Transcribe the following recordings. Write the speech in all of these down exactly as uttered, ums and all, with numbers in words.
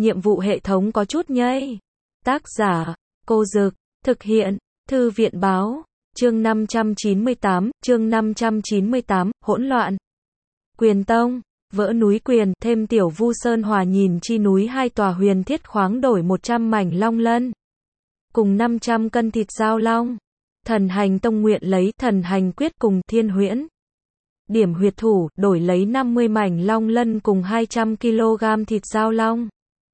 nhiệm vụ hệ thống có chút nhây. Tác giả, Cô Dực, thực hiện, Thư viện báo, chương năm trăm chín mươi tám, chương năm trăm chín mươi tám, hỗn loạn. Quyền tông, vỡ núi quyền, thêm tiểu vu sơn hòa nhìn chi núi hai tòa huyền thiết khoáng đổi một trăm mảnh long lân. Cùng năm trăm cân thịt giao long. Thần hành tông nguyện lấy thần hành quyết cùng thiên huyễn. Điểm huyệt thủ, đổi lấy năm mươi mảnh long lân cùng hai trăm ki lô gam thịt giao long.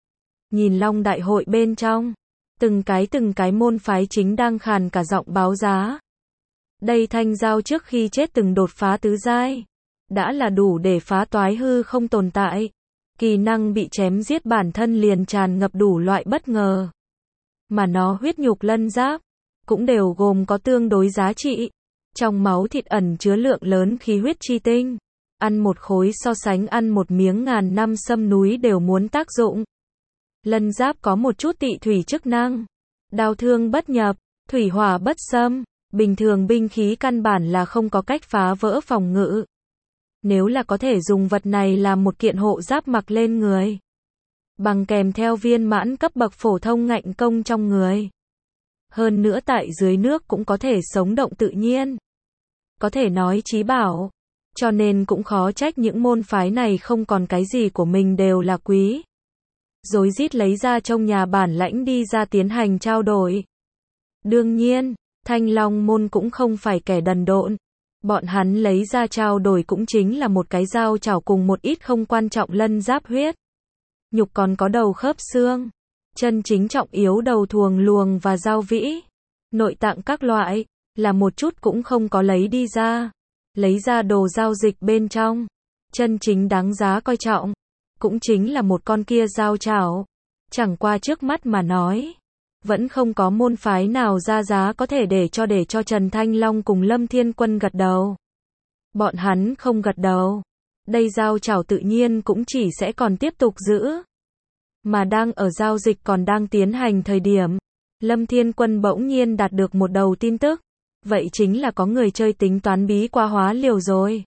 Nhìn long đại hội bên trong, từng cái từng cái môn phái chính đang khàn cả giọng báo giá. Đây thanh giao trước khi chết từng đột phá tứ giai, đã là đủ để phá toái hư không tồn tại. Kỳ năng bị chém giết bản thân liền tràn ngập đủ loại bất ngờ. Mà nó huyết nhục lân giáp, cũng đều gồm có tương đối giá trị. Trong máu thịt ẩn chứa lượng lớn khí huyết chi tinh. Ăn một khối so sánh ăn một miếng ngàn năm sâm núi đều muốn tác dụng. Lân giáp có một chút tị thủy chức năng. Đao thương bất nhập, thủy hỏa bất xâm. Bình thường binh khí căn bản là không có cách phá vỡ phòng ngự. Nếu là có thể dùng vật này làm một kiện hộ giáp mặc lên người, bằng kèm theo viên mãn cấp bậc phổ thông ngạnh công trong người. Hơn nữa tại dưới nước cũng có thể sống động tự nhiên. Có thể nói chí bảo. Cho nên cũng khó trách những môn phái này không còn cái gì của mình đều là quý. Rối rít lấy ra trong nhà bản lãnh đi ra tiến hành trao đổi. Đương nhiên, Thanh Long môn cũng không phải kẻ đần độn. Bọn hắn lấy ra trao đổi cũng chính là một cái dao chảo cùng một ít không quan trọng lân giáp huyết. Nhục còn có đầu khớp xương. Chân chính trọng yếu đầu thuồng luồng và dao vĩ. Nội tạng các loại, là một chút cũng không có lấy đi ra. Lấy ra đồ giao dịch bên trong. Chân chính đáng giá coi trọng. Cũng chính là một con kia dao chảo. Chẳng qua trước mắt mà nói. Vẫn không có môn phái nào ra giá có thể để cho để cho Trần Thanh Long cùng Lâm Thiên Quân gật đầu. Bọn hắn không gật đầu. Đây dao chảo tự nhiên cũng chỉ sẽ còn tiếp tục giữ. Mà đang ở giao dịch còn đang tiến hành thời điểm, Lâm Thiên Quân bỗng nhiên đạt được một đầu tin tức. Vậy chính là có người chơi tính toán bí quá hóa liều rồi.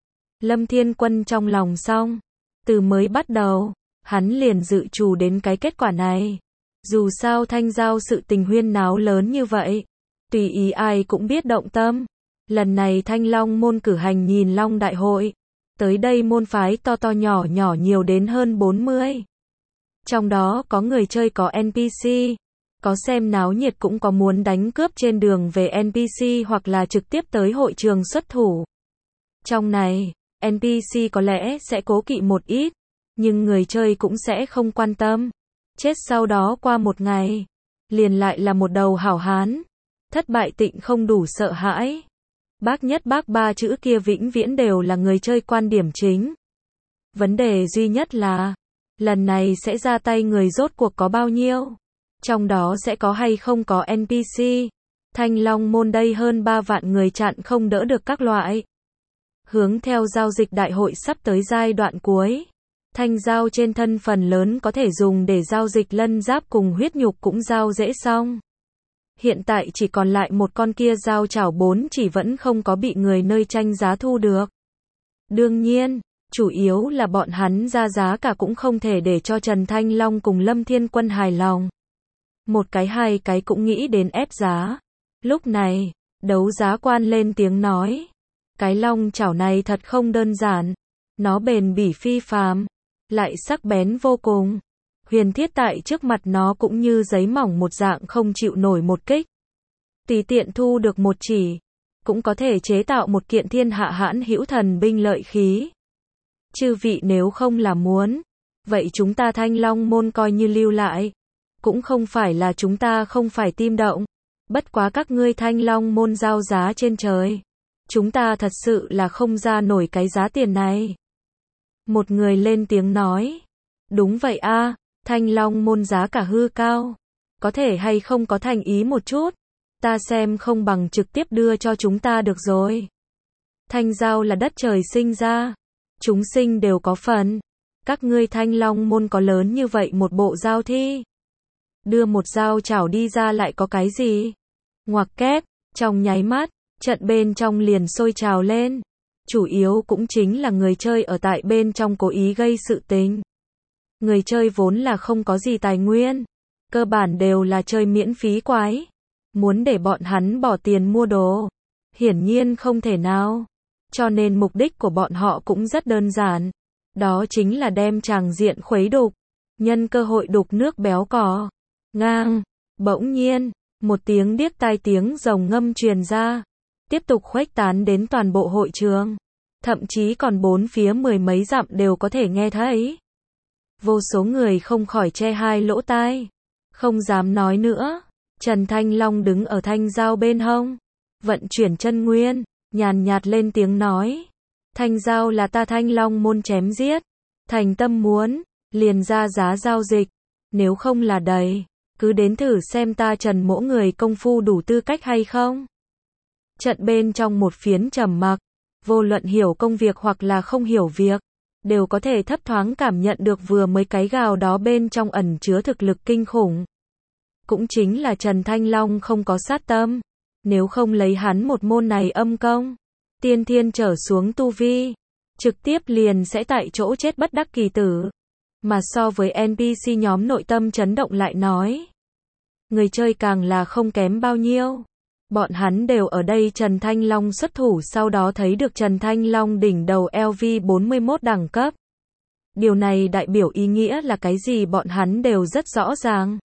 Lâm Thiên Quân trong lòng xong. Từ mới bắt đầu, hắn liền dự trù đến cái kết quả này. Dù sao thanh giao sự tình huyên náo lớn như vậy, tùy ý ai cũng biết động tâm. Lần này Thanh Long môn cử hành nhìn long đại hội. Tới đây môn phái to to nhỏ nhỏ nhiều đến hơn bốn mươi. Trong đó có người chơi có en pê xê, có xem náo nhiệt cũng có muốn đánh cướp trên đường về en pê xê hoặc là trực tiếp tới hội trường xuất thủ. Trong này, en pê xê có lẽ sẽ cố kỵ một ít, nhưng người chơi cũng sẽ không quan tâm. Chết sau đó qua một ngày, liền lại là một đầu hảo hán. Thất bại tịnh không đủ sợ hãi. Bác nhất bác ba chữ kia vĩnh viễn đều là người chơi quan điểm chính. Vấn đề duy nhất là, lần này sẽ ra tay người rốt cuộc có bao nhiêu? Trong đó sẽ có hay không có en pê xê? Thanh Long môn đây hơn ba vạn người chặn không đỡ được các loại. Hướng theo giao dịch đại hội sắp tới giai đoạn cuối. Thanh giao trên thân phần lớn có thể dùng để giao dịch lân giáp cùng huyết nhục cũng giao dễ xong. Hiện tại chỉ còn lại một con kia dao chảo bốn chỉ vẫn không có bị người nơi tranh giá thu được. Đương nhiên, chủ yếu là bọn hắn ra giá cả cũng không thể để cho Trần Thanh Long cùng Lâm Thiên Quân hài lòng. Một cái hai cái cũng nghĩ đến ép giá. Lúc này, đấu giá quan lên tiếng nói. Cái long chảo này thật không đơn giản. Nó bền bỉ phi phàm, lại sắc bén vô cùng. Huyền thiết tại trước mặt nó cũng như giấy mỏng một dạng không chịu nổi một kích. Tùy tiện thu được một chỉ, cũng có thể chế tạo một kiện thiên hạ hãn hữu thần binh lợi khí. Chư vị nếu không là muốn, vậy chúng ta Thanh Long môn coi như lưu lại. Cũng không phải là chúng ta không phải tim động. Bất quá các ngươi Thanh Long môn giao giá trên trời. Chúng ta thật sự là không ra nổi cái giá tiền này. Một người lên tiếng nói. Đúng vậy a, Thanh Long môn giá cả hư cao. Có thể hay không có thành ý một chút. Ta xem không bằng trực tiếp đưa cho chúng ta được rồi. Thanh giao là đất trời sinh ra. Chúng sinh đều có phần. Các ngươi Thanh Long môn có lớn như vậy một bộ giao thi. Đưa một dao chảo đi ra lại có cái gì? Ngoặc kép, trong nháy mắt, trận bên trong liền sôi trào lên. Chủ yếu cũng chính là người chơi ở tại bên trong cố ý gây sự tình. Người chơi vốn là không có gì tài nguyên, cơ bản đều là chơi miễn phí quái. Muốn để bọn hắn bỏ tiền mua đồ, hiển nhiên không thể nào. Cho nên mục đích của bọn họ cũng rất đơn giản. Đó chính là đem tràng diện khuấy đục, nhân cơ hội đục nước béo cò. Ngang, bỗng nhiên, một tiếng điếc tai tiếng rồng ngâm truyền ra, tiếp tục khuếch tán đến toàn bộ hội trường. Thậm chí còn bốn phía mười mấy dặm đều có thể nghe thấy. Vô số người không khỏi che hai lỗ tai, không dám nói nữa. Trần Thanh Long đứng ở thanh giao bên hông, vận chuyển chân nguyên, nhàn nhạt lên tiếng nói. Thanh giao là ta Thanh Long môn chém giết. Thành tâm muốn, liền ra giá giao dịch. Nếu không là đầy, cứ đến thử xem ta Trần mỗ người công phu đủ tư cách hay không. Trận bên trong một phiến trầm mặc, vô luận hiểu công việc hoặc là không hiểu việc, đều có thể thấp thoáng cảm nhận được vừa mới cái gào đó bên trong ẩn chứa thực lực kinh khủng. Cũng chính là Trần Thanh Long không có sát tâm, nếu không lấy hắn một môn này âm công, tiên thiên trở xuống tu vi, trực tiếp liền sẽ tại chỗ chết bất đắc kỳ tử. Mà so với en pê xê nhóm nội tâm chấn động lại nói, người chơi càng là không kém bao nhiêu. Bọn hắn đều ở đây Trần Thanh Long xuất thủ sau đó thấy được Trần Thanh Long đỉnh đầu L V bốn mươi mốt đẳng cấp. Điều này đại biểu ý nghĩa là cái gì bọn hắn đều rất rõ ràng.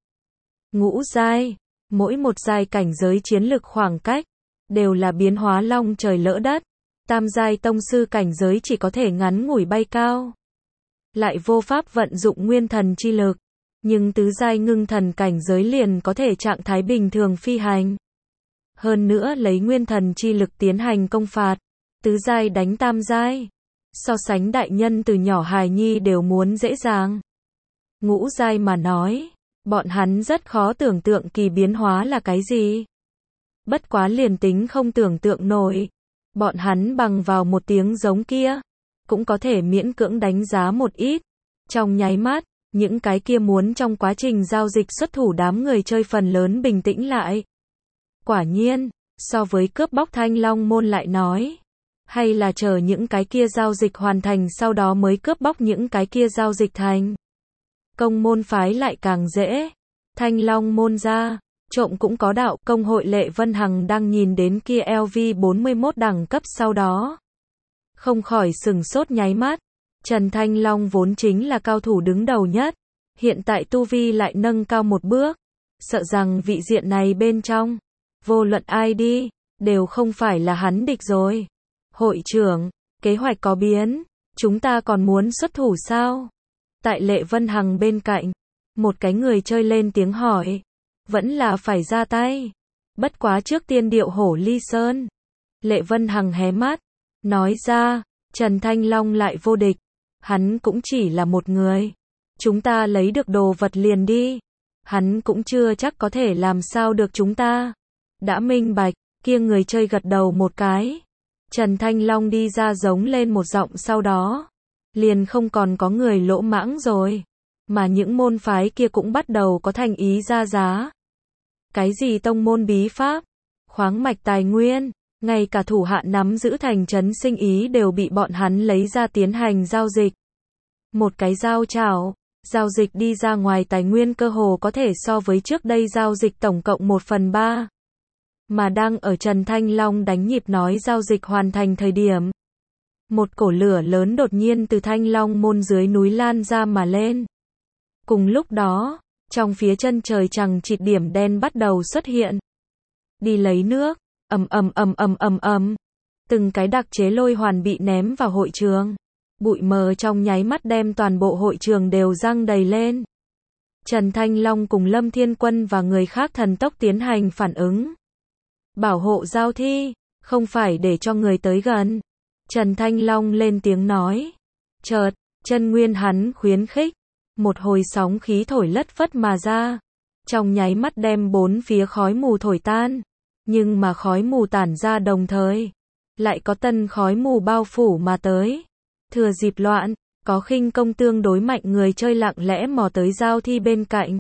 Ngũ giai, mỗi một giai cảnh giới chiến lực khoảng cách, đều là biến hóa long trời lỡ đất. Tam giai tông sư cảnh giới chỉ có thể ngắn ngủi bay cao, lại vô pháp vận dụng nguyên thần chi lực. Nhưng tứ giai ngưng thần cảnh giới liền có thể trạng thái bình thường phi hành. Hơn nữa lấy nguyên thần chi lực tiến hành công phạt, tứ giai đánh tam giai, so sánh đại nhân từ nhỏ hài nhi đều muốn dễ dàng. Ngũ giai mà nói, bọn hắn rất khó tưởng tượng kỳ biến hóa là cái gì. Bất quá liền tính không tưởng tượng nổi, bọn hắn bằng vào một tiếng giống kia, cũng có thể miễn cưỡng đánh giá một ít. Trong nháy mắt, những cái kia muốn trong quá trình giao dịch xuất thủ đám người chơi phần lớn bình tĩnh lại. Quả nhiên, so với cướp bóc Thanh Long môn lại nói, hay là chờ những cái kia giao dịch hoàn thành sau đó mới cướp bóc những cái kia giao dịch thành công môn phái lại càng dễ. Thanh Long môn ra, trộm cũng có đạo. Công hội Lệ Vân Hằng đang nhìn đến kia L V bốn mươi mốt đẳng cấp sau đó, không khỏi sừng sốt nháy mắt. Trần Thanh Long vốn chính là cao thủ đứng đầu nhất, hiện tại tu vi lại nâng cao một bước, sợ rằng vị diện này bên trong, vô luận ai đi, đều không phải là hắn địch rồi. Hội trưởng, kế hoạch có biến, chúng ta còn muốn xuất thủ sao? Tại Lệ Vân Hằng bên cạnh, một cái người chơi lên tiếng hỏi, vẫn là phải ra tay. Bất quá trước tiên điệu hổ ly sơn. Lệ Vân Hằng hé mắt, nói ra, Trần Thanh Long lại vô địch, hắn cũng chỉ là một người. Chúng ta lấy được đồ vật liền đi, hắn cũng chưa chắc có thể làm sao được chúng ta. Đã minh bạch, kia người chơi gật đầu một cái. Trần Thanh Long đi ra giống lên một giọng sau đó, liền không còn có người lỗ mãng rồi, mà những môn phái kia cũng bắt đầu có thành ý ra giá. Cái gì tông môn bí pháp, khoáng mạch tài nguyên, ngay cả thủ hạ nắm giữ thành trấn sinh ý đều bị bọn hắn lấy ra tiến hành giao dịch. Một cái giao chảo, giao dịch đi ra ngoài tài nguyên cơ hồ có thể so với trước đây giao dịch tổng cộng một phần ba. Mà đang ở Trần Thanh Long đánh nhịp nói giao dịch hoàn thành thời điểm, một cổ lửa lớn đột nhiên từ Thanh Long môn dưới núi lan ra mà lên. Cùng lúc đó, trong phía chân trời chằng chịt điểm đen bắt đầu xuất hiện. Đi lấy nước, ầm ầm ầm ầm ầm ầm. Từng cái đặc chế lôi hoàn bị ném vào hội trường. Bụi mờ trong nháy mắt đem toàn bộ hội trường đều răng đầy lên. Trần Thanh Long cùng Lâm Thiên Quân và người khác thần tốc tiến hành phản ứng. Bảo hộ giao thi, không phải để cho người tới gần. Trần Thanh Long lên tiếng nói. Chợt, chân nguyên hắn khuyến khích, một hồi sóng khí thổi lất phất mà ra, trong nháy mắt đem bốn phía khói mù thổi tan. Nhưng mà khói mù tản ra đồng thời, lại có tân khói mù bao phủ mà tới. Thừa dịp loạn, có khinh công tương đối mạnh người chơi lặng lẽ mò tới giao thi bên cạnh,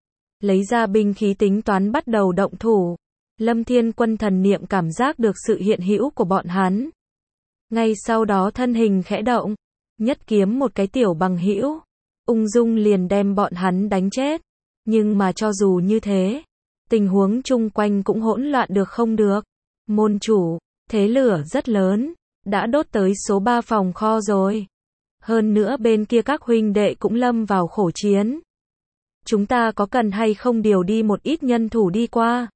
lấy ra binh khí tính toán bắt đầu động thủ. Lâm Thiên Quân thần niệm cảm giác được sự hiện hữu của bọn hắn. Ngay sau đó thân hình khẽ động, nhất kiếm một cái tiểu bằng hữu, ung dung liền đem bọn hắn đánh chết. Nhưng mà cho dù như thế, tình huống chung quanh cũng hỗn loạn được không được. Môn chủ, thế lửa rất lớn, đã đốt tới số ba phòng kho rồi. Hơn nữa bên kia các huynh đệ cũng lâm vào khổ chiến. Chúng ta có cần hay không điều đi một ít nhân thủ đi qua?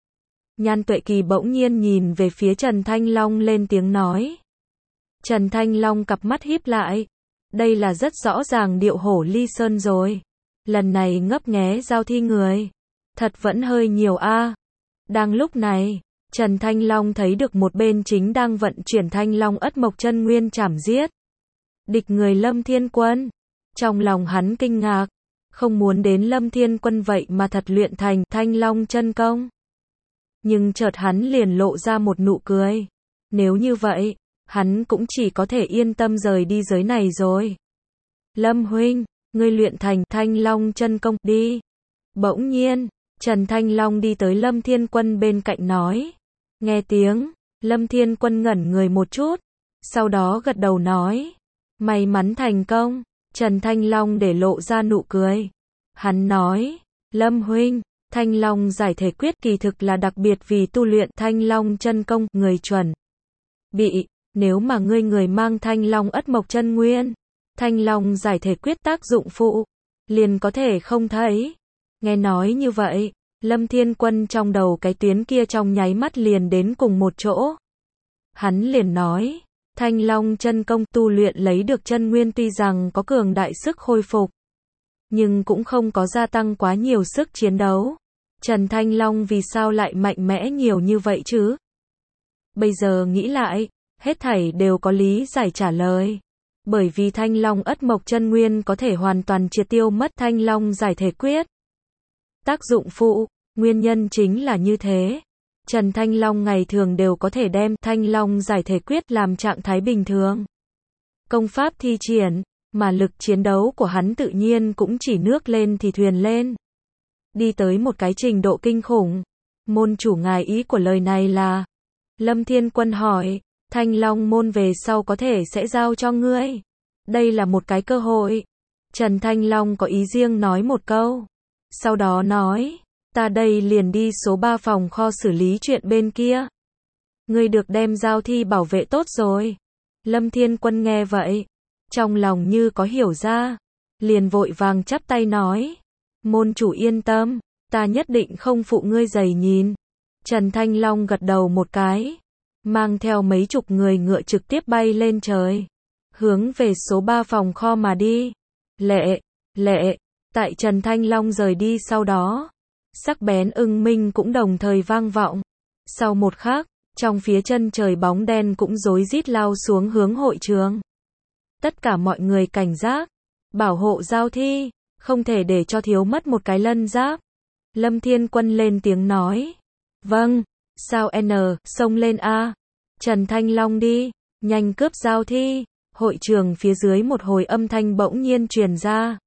Nhan Tuệ Kỳ bỗng nhiên nhìn về phía Trần Thanh Long lên tiếng nói. Trần Thanh Long cặp mắt híp lại. Đây là rất rõ ràng điệu hổ ly sơn rồi. Lần này ngấp nghé giao thi người. Thật vẫn hơi nhiều a. Đang lúc này, Trần Thanh Long thấy được một bên chính đang vận chuyển Thanh Long Ất Mộc Chân Nguyên chảm giết địch người Lâm Thiên Quân. Trong lòng hắn kinh ngạc, không muốn đến Lâm Thiên Quân vậy mà thật luyện thành Thanh Long chân công. Nhưng chợt hắn liền lộ ra một nụ cười. Nếu như vậy, hắn cũng chỉ có thể yên tâm rời đi giới này rồi. Lâm huynh, ngươi luyện thành Thanh Long chân công đi. Bỗng nhiên, Trần Thanh Long đi tới Lâm Thiên Quân bên cạnh nói. Nghe tiếng, Lâm Thiên Quân ngẩn người một chút, sau đó gật đầu nói. May mắn thành công. Trần Thanh Long để lộ ra nụ cười. Hắn nói, Lâm huynh, Thanh Long giải thể quyết kỳ thực là đặc biệt vì tu luyện Thanh Long chân công, người chuẩn bị, nếu mà ngươi người mang Thanh Long Ất Mộc Chân Nguyên, Thanh Long giải thể quyết tác dụng phụ, liền có thể không thấy. Nghe nói như vậy, Lâm Thiên Quân trong đầu cái tuyến kia trong nháy mắt liền đến cùng một chỗ. Hắn liền nói, Thanh Long chân công tu luyện lấy được chân nguyên tuy rằng có cường đại sức khôi phục, nhưng cũng không có gia tăng quá nhiều sức chiến đấu. Trần Thanh Long vì sao lại mạnh mẽ nhiều như vậy chứ? Bây giờ nghĩ lại, hết thảy đều có lý giải trả lời. Bởi vì Thanh Long Ất Mộc Chân Nguyên có thể hoàn toàn triệt tiêu mất Thanh Long giải thể quyết. Tác dụng phụ, nguyên nhân chính là như thế. Trần Thanh Long ngày thường đều có thể đem Thanh Long giải thể quyết làm trạng thái bình thường. Công pháp thi triển, mà lực chiến đấu của hắn tự nhiên cũng chỉ nước lên thì thuyền lên. Đi tới một cái trình độ kinh khủng. Môn chủ ngài ý của lời này là? Lâm Thiên Quân hỏi, Thanh Long môn về sau có thể sẽ giao cho ngươi. Đây là một cái cơ hội. Trần Thanh Long có ý riêng nói một câu. Sau đó nói, ta đây liền đi số ba phòng kho xử lý chuyện bên kia. Ngươi được đem giao thi bảo vệ tốt rồi. Lâm Thiên Quân nghe vậy, trong lòng như có hiểu ra, liền vội vàng chắp tay nói. Môn chủ yên tâm, ta nhất định không phụ ngươi giày nhìn. Trần Thanh Long gật đầu một cái, mang theo mấy chục người ngựa trực tiếp bay lên trời, hướng về số ba phòng kho mà đi. Lệ, lệ, tại Trần Thanh Long rời đi sau đó, sắc bén ưng minh cũng đồng thời vang vọng. Sau một khắc, trong phía chân trời bóng đen cũng rối rít lao xuống hướng hội trường. Tất cả mọi người cảnh giác, bảo hộ giao thi, không thể để cho thiếu mất một cái lân giáp. Lâm Thiên Quân lên tiếng nói. Vâng, sao N, xông lên A. Trần Thanh Long đi, nhanh cướp giao thi. Hội trường phía dưới một hồi âm thanh bỗng nhiên truyền ra.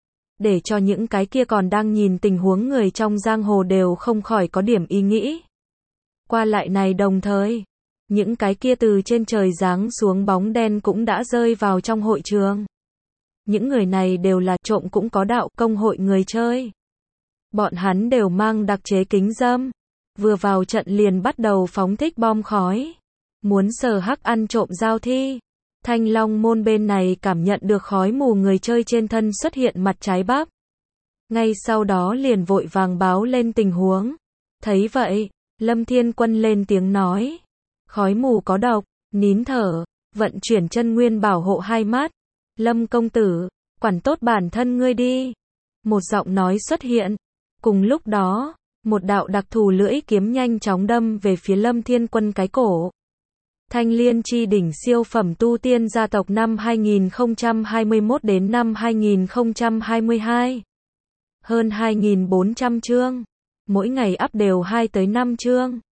Để cho những cái kia còn đang nhìn tình huống người trong giang hồ đều không khỏi có điểm ý nghĩ. Qua lại này đồng thời, những cái kia từ trên trời giáng xuống bóng đen cũng đã rơi vào trong hội trường. Những người này đều là trộm cũng có đạo công hội người chơi. Bọn hắn đều mang đặc chế kính râm. Vừa vào trận liền bắt đầu phóng thích bom khói. Muốn sờ hắc ăn trộm giao thi. Thanh Long môn bên này cảm nhận được khói mù người chơi trên thân xuất hiện mặt trái bắp. Ngay sau đó liền vội vàng báo lên tình huống. Thấy vậy, Lâm Thiên Quân lên tiếng nói. Khói mù có độc, nín thở, vận chuyển chân nguyên bảo hộ hai mắt. Lâm công tử, quản tốt bản thân ngươi đi. Một giọng nói xuất hiện. Cùng lúc đó, một đạo đặc thù lưỡi kiếm nhanh chóng đâm về phía Lâm Thiên Quân cái cổ. Thanh Liên chi đỉnh siêu phẩm tu tiên gia tộc năm hai nghìn không trăm hai mươi mốt đến năm hai nghìn không trăm hai mươi hai. Hơn hai nghìn bốn trăm chương. Mỗi ngày up đều hai tới năm chương.